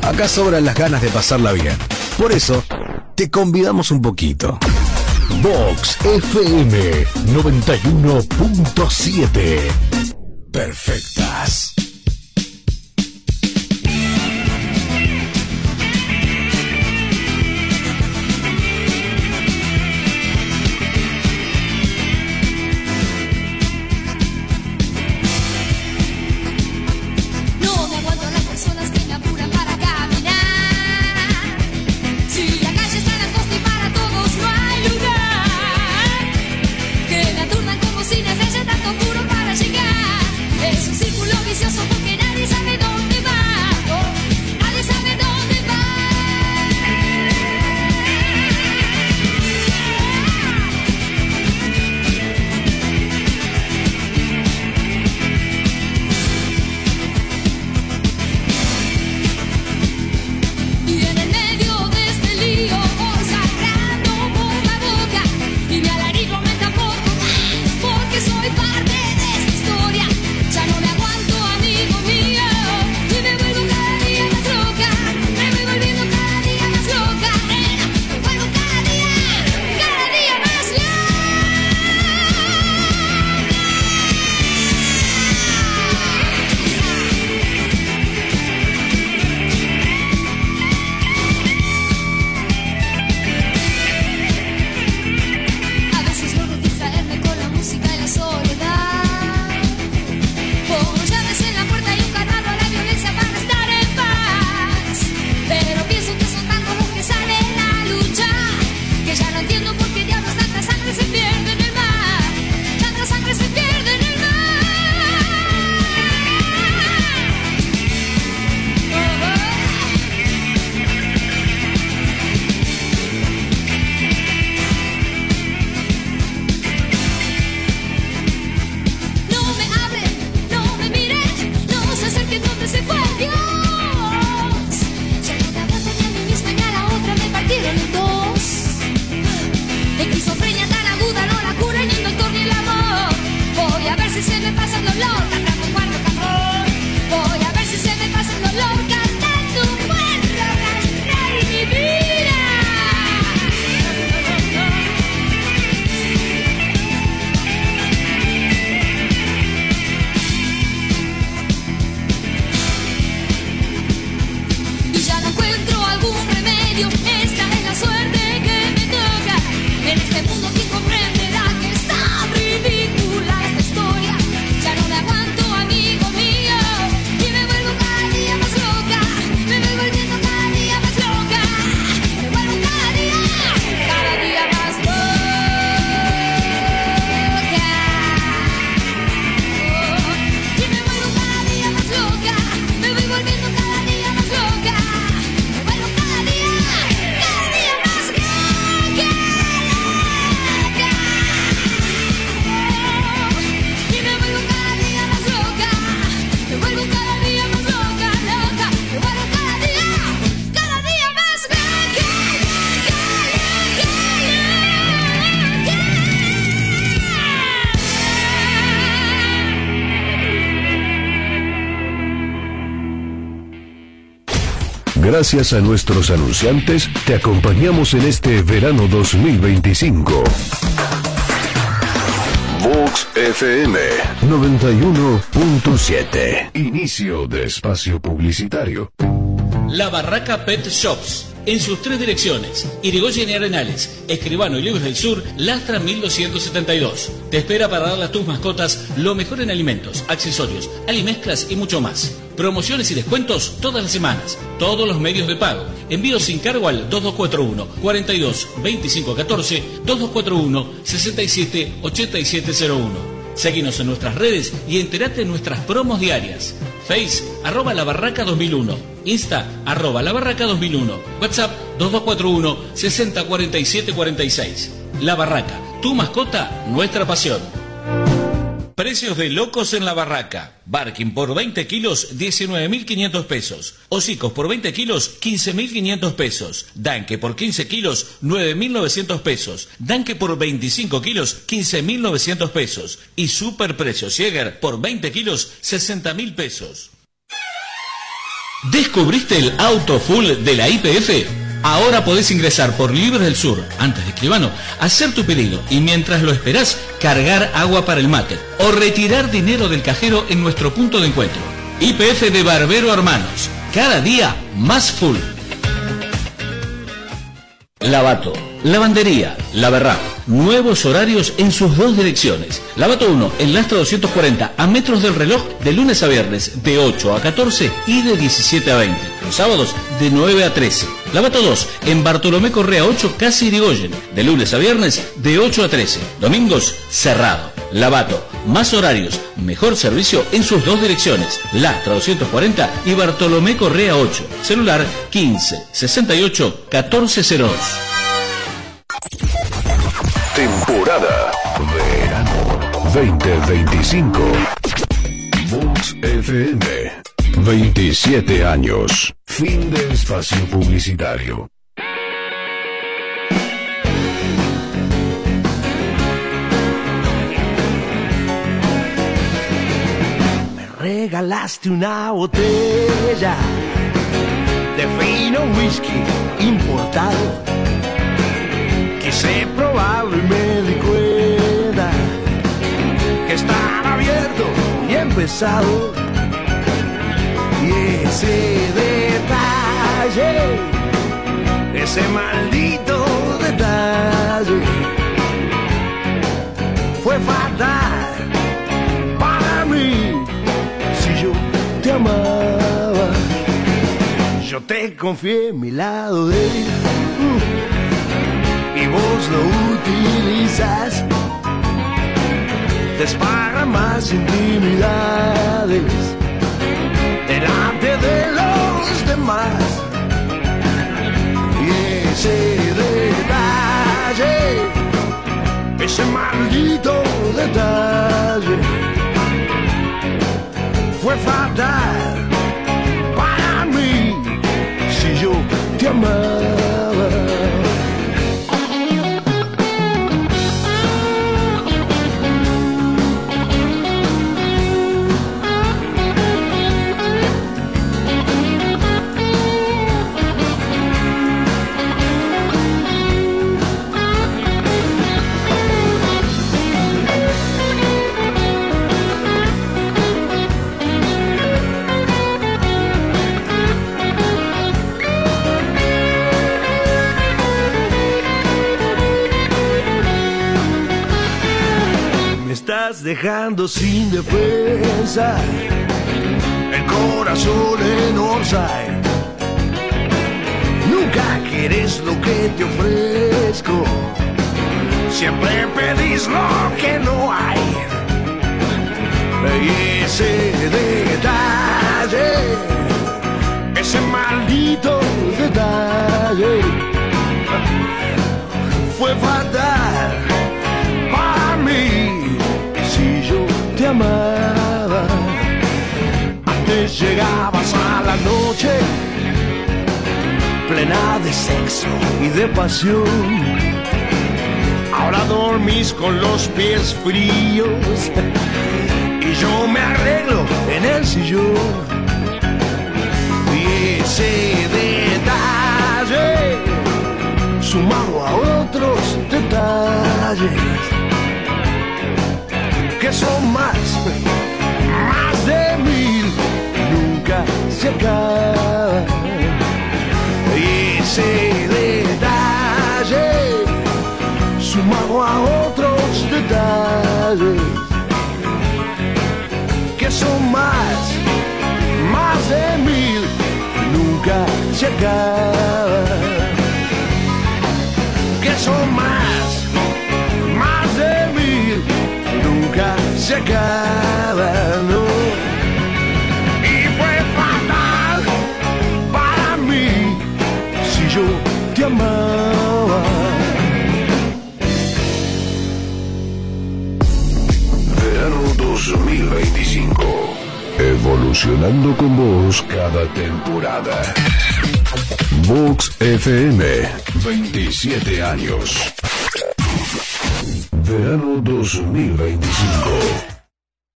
Acá sobran las ganas de pasarla bien. Por eso, te convidamos un poquito. Vox FM 91.7. Perfectas. Gracias a nuestros anunciantes, te acompañamos en este verano 2025. Vox FM 91.7. Inicio de espacio publicitario. La Barraca Pet Shops, en sus 3 direcciones, Irigoyen y Arenales, Escribano y Libres del Sur, Lastra 1272. Te espera para darle a tus mascotas lo mejor en alimentos, accesorios, alimezclas y mucho más. Promociones y descuentos todas las semanas, todos los medios de pago. Envíos sin cargo al 2241 42 25 14, 2241 67 8701. Seguinos en nuestras redes y entérate de nuestras promos diarias. Face, @labarraca2001. Insta, @labarraca2001. WhatsApp, 2241 60 47 46. La Barraca, tu mascota, nuestra pasión. Precios de locos en La Barraca. Barking por 20 kilos, 19.500 pesos. Hocicos por 20 kilos, 15.500 pesos. Danke por 15 kilos, 9.900 pesos. Danke por 25 kilos, 15.900 pesos. Y superprecios Jäger por 20 kilos, 60.000 pesos. ¿Descubriste el auto full de la YPF? Ahora podés ingresar por Libres del Sur, antes de Escribano, hacer tu pedido y mientras lo esperás, cargar agua para el mate o retirar dinero del cajero en nuestro punto de encuentro. YPF de Barbero Hermanos, cada día más full. Lavato, lavandería, Laverrap. Nuevos horarios en sus dos direcciones. Lavato 1 en Lastra 240 a metros del reloj de lunes a viernes de 8 a 14 y de 17 a 20. Los sábados de 9 a 13. Lavato 2 en Bartolomé Correa 8 casi Irigoyen de lunes a viernes de 8 a 13. Domingos cerrado. Lavato, más horarios, mejor servicio en sus dos direcciones. Lastra 240 y Bartolomé Correa 8. Celular 15 68 1402. Temporada Verano 2025. Vox FM. 27 años. Fin de espacio publicitario. Me regalaste una botella de fino whisky importado. Quise probarlo y me di cuenta que estaba abierto y empezado. Y ese detalle, ese maldito detalle, fue fatal para mí. Si yo te amaba, yo te confié mi lado débil. Y vos lo utilizas, desparramas intimidades delante de los demás. Y ese detalle, ese maldito detalle, fue fatal para mí. Si yo te amaba. Estás dejando sin defensa el corazón en Orsay. Nunca quieres lo que te ofrezco, siempre pedís lo que no hay. Y ese detalle, ese maldito detalle, fue fatal para mí. Si yo te amaba, antes llegabas a la noche plena de sexo y de pasión. Ahora dormís con los pies fríos y yo me arreglo en el sillón. Y ese detalle, sumado a otros detalles que son más de 1000, nunca se acaba. Y ese detalle, sumado a otros detalles, que son más de 1000, nunca se acaba. Que son más de 1000, nunca se acaba, no. Y fue fatal para mí. Si yo te amaba. Verano 2025. Evolucionando con vos cada temporada. Vox FM. 27 años. Verano 2025.